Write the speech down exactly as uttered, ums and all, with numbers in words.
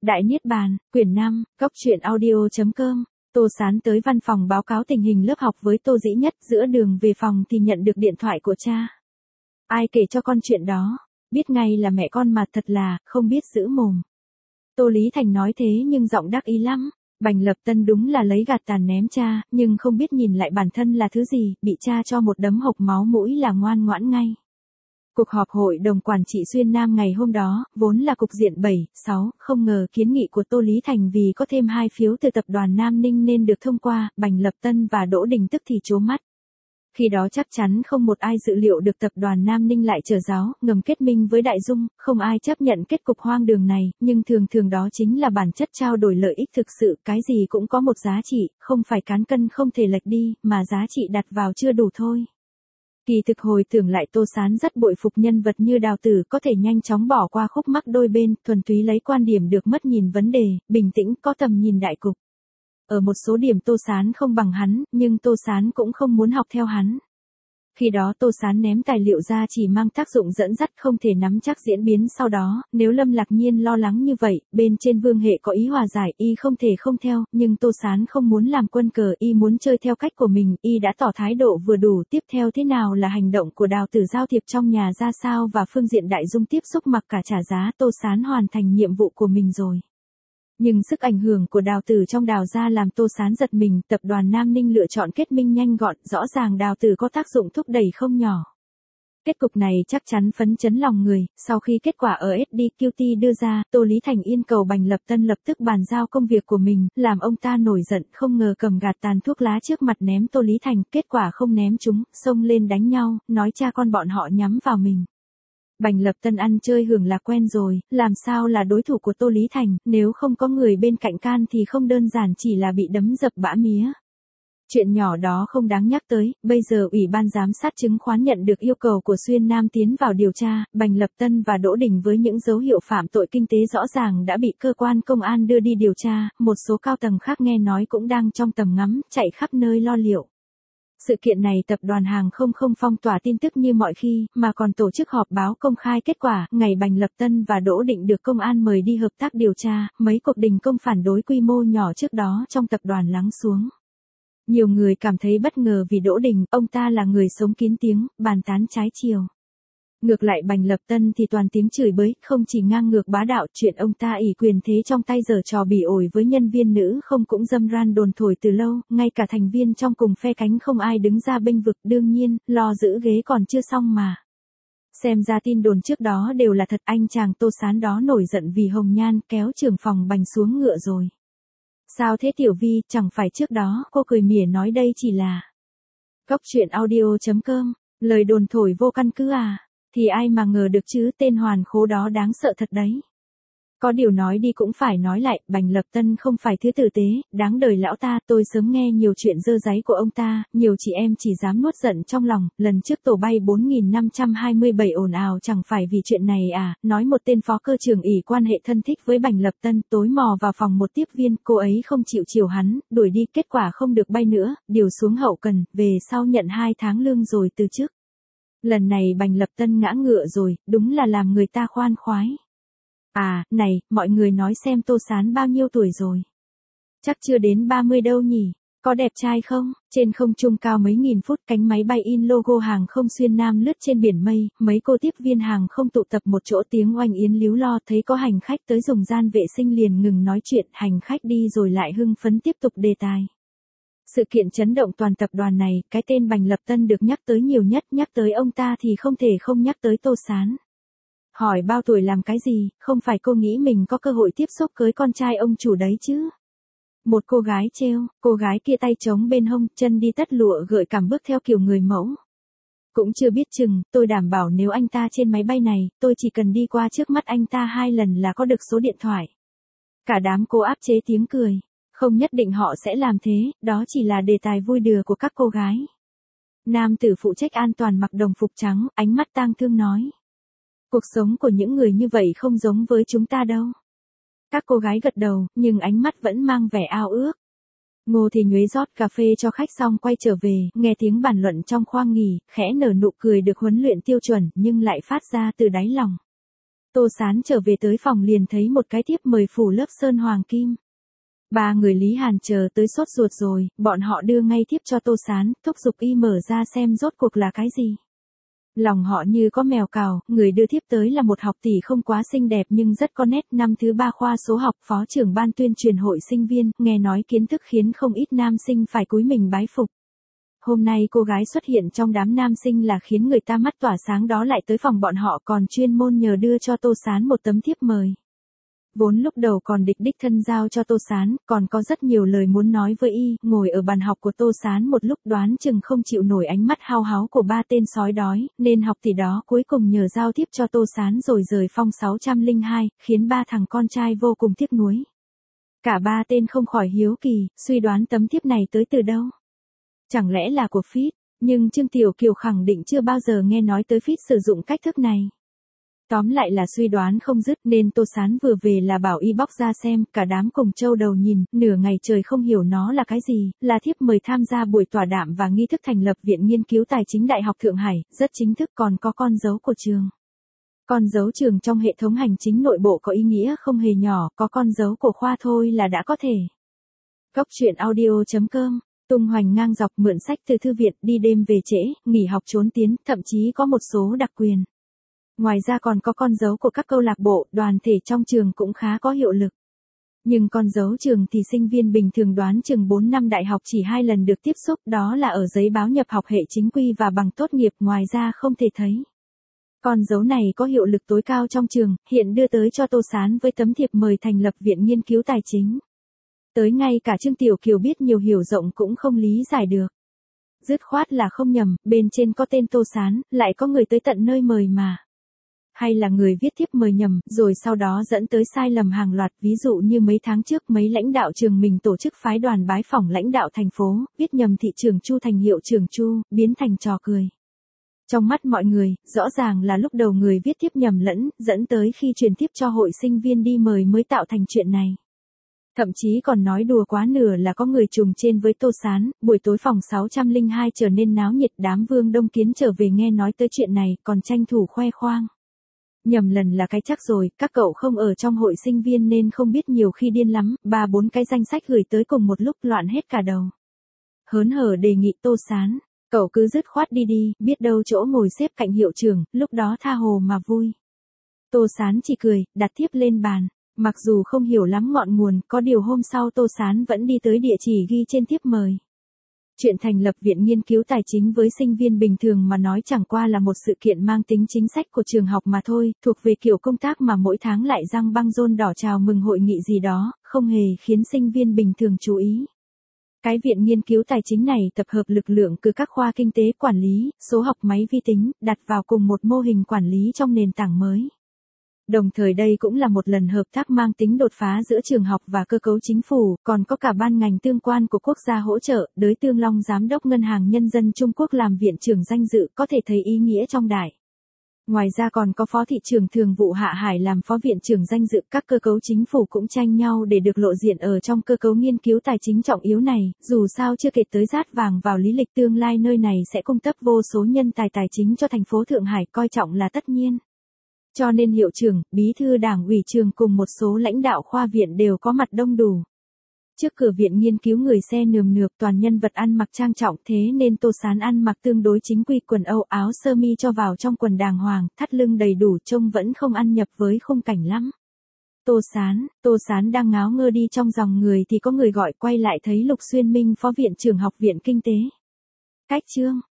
Đại Niết Bàn, quyển năm, góc truyện audio chấm com. Tô Sán tới văn phòng báo cáo tình hình lớp học với Tô Dĩ Nhất, giữa đường về phòng thì nhận được điện thoại của cha. Ai kể cho con chuyện đó? Biết ngay là mẹ con mà, thật là, không biết giữ mồm. Tô Lý Thành nói thế nhưng giọng đắc ý lắm. Bành Lập Tân đúng là lấy gạt tàn ném cha, nhưng không biết nhìn lại bản thân là thứ gì, bị cha cho một đấm hộc máu mũi là ngoan ngoãn ngay. Cuộc họp hội đồng quản trị Xuyên Nam ngày hôm đó, vốn là cục diện bảy, sáu, không ngờ kiến nghị của Tô Lý Thành vì có thêm hai phiếu từ tập đoàn Nam Ninh nên được thông qua, Bành Lập Tân và Đỗ Đình tức thì trố mắt. Khi đó chắc chắn không một ai dự liệu được tập đoàn Nam Ninh lại trở giáo, ngầm kết minh với Đại Dung, không ai chấp nhận kết cục hoang đường này, nhưng thường thường đó chính là bản chất trao đổi lợi ích thực sự, cái gì cũng có một giá trị, không phải cán cân không thể lệch đi, mà giá trị đặt vào chưa đủ thôi. Kỳ thực hồi tưởng lại, Tô Sán rất bội phục nhân vật như Đào Tử có thể nhanh chóng bỏ qua khúc mắc đôi bên, thuần túy lấy quan điểm được mất nhìn vấn đề, bình tĩnh có tầm nhìn đại cục. Ở một số điểm Tô Sán không bằng hắn, nhưng Tô Sán cũng không muốn học theo hắn. Khi đó Tô Sán ném tài liệu ra chỉ mang tác dụng dẫn dắt, không thể nắm chắc diễn biến sau đó, nếu Lâm Lạc Nhiên lo lắng như vậy, bên trên Vương Hệ có ý hòa giải, y không thể không theo, nhưng Tô Sán không muốn làm quân cờ, y muốn chơi theo cách của mình, y đã tỏ thái độ vừa đủ. Tiếp theo thế nào là hành động của Đào Tử giao thiệp trong nhà ra sao và phương diện Đại Dung tiếp xúc mặc cả trả giá, Tô Sán hoàn thành nhiệm vụ của mình rồi. Nhưng sức ảnh hưởng của Đào Tử trong Đào gia làm Tô Sán giật mình, tập đoàn Nam Ninh lựa chọn kết minh nhanh gọn, rõ ràng Đào Tử có tác dụng thúc đẩy không nhỏ. Kết cục này chắc chắn phấn chấn lòng người, sau khi kết quả ở ét đê quy tê đưa ra, Tô Lý Thành yên cầu Bành Lập Tân lập tức bàn giao công việc của mình, làm ông ta nổi giận, không ngờ cầm gạt tàn thuốc lá trước mặt ném Tô Lý Thành, kết quả không ném chúng, xông lên đánh nhau, nói cha con bọn họ nhắm vào mình. Bành Lập Tân ăn chơi hưởng lạc quen rồi, làm sao là đối thủ của Tô Lý Thành, nếu không có người bên cạnh can thì không đơn giản chỉ là bị đấm dập bã mía. Chuyện nhỏ đó không đáng nhắc tới, bây giờ Ủy ban Giám sát chứng khoán nhận được yêu cầu của Xuyên Nam tiến vào điều tra, Bành Lập Tân và Đỗ Đình với những dấu hiệu phạm tội kinh tế rõ ràng đã bị cơ quan công an đưa đi điều tra, một số cao tầng khác nghe nói cũng đang trong tầm ngắm, chạy khắp nơi lo liệu. Sự kiện này tập đoàn hàng không không phong tỏa tin tức như mọi khi, mà còn tổ chức họp báo công khai kết quả, ngày Bành Lập Tân và Đỗ Định được công an mời đi hợp tác điều tra, mấy cuộc đình công phản đối quy mô nhỏ trước đó trong tập đoàn lắng xuống. Nhiều người cảm thấy bất ngờ vì Đỗ Đình, ông ta là người sống kín tiếng, bàn tán trái chiều. Ngược lại Bành Lập Tân thì toàn tiếng chửi bới, không chỉ ngang ngược bá đạo, chuyện ông ta ỷ quyền thế trong tay giở trò bỉ ổi với nhân viên nữ không cũng dâm ran đồn thổi từ lâu, ngay cả thành viên trong cùng phe cánh không ai đứng ra bênh vực, đương nhiên, lo giữ ghế còn chưa xong mà. Xem ra tin đồn trước đó đều là thật, anh chàng Tô Sán đó nổi giận vì hồng nhan, kéo trưởng phòng Bành xuống ngựa rồi. Sao thế Tiểu Vi, chẳng phải trước đó cô cười mỉa nói đây chỉ là góc truyện audio chấm com, lời đồn thổi vô căn cứ à? Thì ai mà ngờ được chứ, tên hoàn khố đó đáng sợ thật đấy. Có điều nói đi cũng phải nói lại, Bành Lập Tân không phải thứ tử tế, đáng đời lão ta, tôi sớm nghe nhiều chuyện dơ dáy của ông ta, nhiều chị em chỉ dám nuốt giận trong lòng, lần trước tổ bay bốn nghìn năm trăm hai mươi bảy ồn ào chẳng phải vì chuyện này à, nói một tên phó cơ trưởng ỷ quan hệ thân thích với Bành Lập Tân, tối mò vào phòng một tiếp viên, cô ấy không chịu chiều hắn, đuổi đi, kết quả không được bay nữa, điều xuống hậu cần, về sau nhận hai tháng lương rồi từ chức. Lần này Bành Lập Tân ngã ngựa rồi, đúng là làm người ta khoan khoái. À, này, mọi người nói xem Tô Sán bao nhiêu tuổi rồi? Chắc chưa đến ba mươi đâu nhỉ? Có đẹp trai không? Trên không trung cao mấy nghìn phút, cánh máy bay in logo hàng không Xuyên Nam lướt trên biển mây, mấy cô tiếp viên hàng không tụ tập một chỗ, tiếng oanh yến líu lo, thấy có hành khách tới dùng gian vệ sinh liền ngừng nói chuyện, hành khách đi rồi lại hưng phấn tiếp tục đề tài. Sự kiện chấn động toàn tập đoàn này, cái tên Bành Lập Tân được nhắc tới nhiều nhất, nhắc tới ông ta thì không thể không nhắc tới Tô Sán. Hỏi bao tuổi làm cái gì, không phải cô nghĩ mình có cơ hội tiếp xúc cưới con trai ông chủ đấy chứ? Một cô gái trêu, cô gái kia tay trống bên hông, chân đi tất lụa gợi cảm bước theo kiểu người mẫu. Cũng chưa biết chừng, tôi đảm bảo nếu anh ta trên máy bay này, tôi chỉ cần đi qua trước mắt anh ta hai lần là có được số điện thoại. Cả đám cô áp chế tiếng cười. Không nhất định họ sẽ làm thế, đó chỉ là đề tài vui đùa của các cô gái. Nam tử phụ trách an toàn mặc đồng phục trắng, ánh mắt tang thương nói. Cuộc sống của những người như vậy không giống với chúng ta đâu. Các cô gái gật đầu, nhưng ánh mắt vẫn mang vẻ ao ước. Ngô Thì Nhuế rót cà phê cho khách xong quay trở về, nghe tiếng bàn luận trong khoang nghỉ, khẽ nở nụ cười được huấn luyện tiêu chuẩn nhưng lại phát ra từ đáy lòng. Tô Sán trở về tới phòng liền thấy một cái thiếp mời phủ lớp sơn hoàng kim. Ba người Lý Hàn chờ tới sốt ruột rồi, bọn họ đưa ngay thiếp cho Tô Sán, thúc giục y mở ra xem rốt cuộc là cái gì. Lòng họ như có mèo cào, người đưa thiếp tới là một học tỷ không quá xinh đẹp nhưng rất có nét, năm thứ ba khoa số học, phó trưởng ban tuyên truyền hội sinh viên, nghe nói kiến thức khiến không ít nam sinh phải cúi mình bái phục. Hôm nay cô gái xuất hiện trong đám nam sinh là khiến người ta mắt tỏa sáng, đó lại tới phòng bọn họ còn chuyên môn nhờ đưa cho Tô Sán một tấm thiếp mời. Vốn lúc đầu còn địch đích thân giao cho Tô Sán, còn có rất nhiều lời muốn nói với y, ngồi ở bàn học của Tô Sán một lúc đoán chừng không chịu nổi ánh mắt hao háo của ba tên sói đói, nên học tỷ đó cuối cùng nhờ giao tiếp cho Tô Sán rồi rời phòng sáu không hai, khiến ba thằng con trai vô cùng tiếc nuối. Cả ba tên không khỏi hiếu kỳ, suy đoán tấm thiếp này tới từ đâu. Chẳng lẽ là của Fit, nhưng Trương Tiểu Kiều khẳng định chưa bao giờ nghe nói tới Fit sử dụng cách thức này. Tóm lại là suy đoán không dứt nên Tô Sán vừa về là bảo y bóc ra xem, cả đám cùng châu đầu nhìn, nửa ngày trời không hiểu nó là cái gì, là thiếp mời tham gia buổi tọa đàm và nghi thức thành lập Viện Nghiên cứu Tài chính Đại học Thượng Hải, rất chính thức, còn có con dấu của trường. Con dấu trường trong hệ thống hành chính nội bộ có ý nghĩa không hề nhỏ, có con dấu của khoa thôi là đã có thể. Cốc truyện audio chấm com, tung hoành ngang dọc, mượn sách từ thư viện, đi đêm về trễ, nghỉ học trốn tiến, thậm chí có một số đặc quyền. Ngoài ra còn có con dấu của các câu lạc bộ, đoàn thể trong trường cũng khá có hiệu lực. Nhưng con dấu trường thì sinh viên bình thường đoán chừng bốn năm đại học chỉ hai lần được tiếp xúc, đó là ở giấy báo nhập học hệ chính quy và bằng tốt nghiệp, ngoài ra không thể thấy. Con dấu này có hiệu lực tối cao trong trường, hiện đưa tới cho Tô Sán với tấm thiệp mời thành lập Viện Nghiên cứu Tài chính. Tới ngay cả Trương Tiểu Kiều biết nhiều hiểu rộng cũng không lý giải được. Dứt khoát là không nhầm, bên trên có tên Tô Sán, lại có người tới tận nơi mời mà. Hay là người viết thiếp mời nhầm, rồi sau đó dẫn tới sai lầm hàng loạt, ví dụ như mấy tháng trước mấy lãnh đạo trường mình tổ chức phái đoàn bái phỏng lãnh đạo thành phố, viết nhầm thị trường Chu thành hiệu trưởng Chu, biến thành trò cười. Trong mắt mọi người, rõ ràng là lúc đầu người viết thiếp nhầm lẫn, dẫn tới khi truyền tiếp cho hội sinh viên đi mời mới tạo thành chuyện này. Thậm chí còn nói đùa quá nửa là có người trùng trên với Tô Sán, buổi tối phòng sáu không hai trở nên náo nhiệt, đám Vương Đông Kiến trở về nghe nói tới chuyện này, còn tranh thủ khoe khoang. Nhầm lần là cái chắc rồi, các cậu không ở trong hội sinh viên nên không biết, nhiều khi điên lắm, ba bốn cái danh sách gửi tới cùng một lúc loạn hết cả đầu. Hớn hở đề nghị Tô Sán, cậu cứ dứt khoát đi đi, biết đâu chỗ ngồi xếp cạnh hiệu trưởng, lúc đó tha hồ mà vui. Tô Sán chỉ cười, đặt thiếp lên bàn. Mặc dù không hiểu lắm ngọn nguồn, có điều hôm sau Tô Sán vẫn đi tới địa chỉ ghi trên thiếp mời. Chuyện thành lập Viện Nghiên cứu Tài chính với sinh viên bình thường mà nói chẳng qua là một sự kiện mang tính chính sách của trường học mà thôi, thuộc về kiểu công tác mà mỗi tháng lại răng băng rôn đỏ chào mừng hội nghị gì đó, không hề khiến sinh viên bình thường chú ý. Cái Viện Nghiên cứu Tài chính này tập hợp lực lượng từ các khoa kinh tế, quản lý, số học, máy vi tính, đặt vào cùng một mô hình quản lý trong nền tảng mới. Đồng thời đây cũng là một lần hợp tác mang tính đột phá giữa trường học và cơ cấu chính phủ, còn có cả ban ngành tương quan của quốc gia hỗ trợ. Đới Tương Long, Giám đốc Ngân hàng Nhân dân Trung Quốc làm viện trưởng danh dự, có thể thấy ý nghĩa trong đại. Ngoài ra còn có Phó thị trưởng Thường vụ Hạ Hải làm Phó viện trưởng danh dự, các cơ cấu chính phủ cũng tranh nhau để được lộ diện ở trong cơ cấu nghiên cứu tài chính trọng yếu này, dù sao chưa kể tới rát vàng vào lý lịch tương lai nơi này sẽ cung cấp vô số nhân tài tài chính cho thành phố Thượng Hải, coi trọng là tất nhiên. Cho nên hiệu trưởng, bí thư đảng ủy trường cùng một số lãnh đạo khoa viện đều có mặt đông đủ. Trước cửa viện nghiên cứu người xe nườm nượp, toàn nhân vật ăn mặc trang trọng, thế nên Tô Sán ăn mặc tương đối chính quy, quần Âu, áo sơ mi cho vào trong quần đàng hoàng, thắt lưng đầy đủ, trông vẫn không ăn nhập với khung cảnh lắm. Tô Sán, Tô Sán đang ngáo ngơ đi trong dòng người thì có người gọi, quay lại thấy Lục Xuyên Minh, Phó viện trưởng Học viện Kinh tế. Cách chương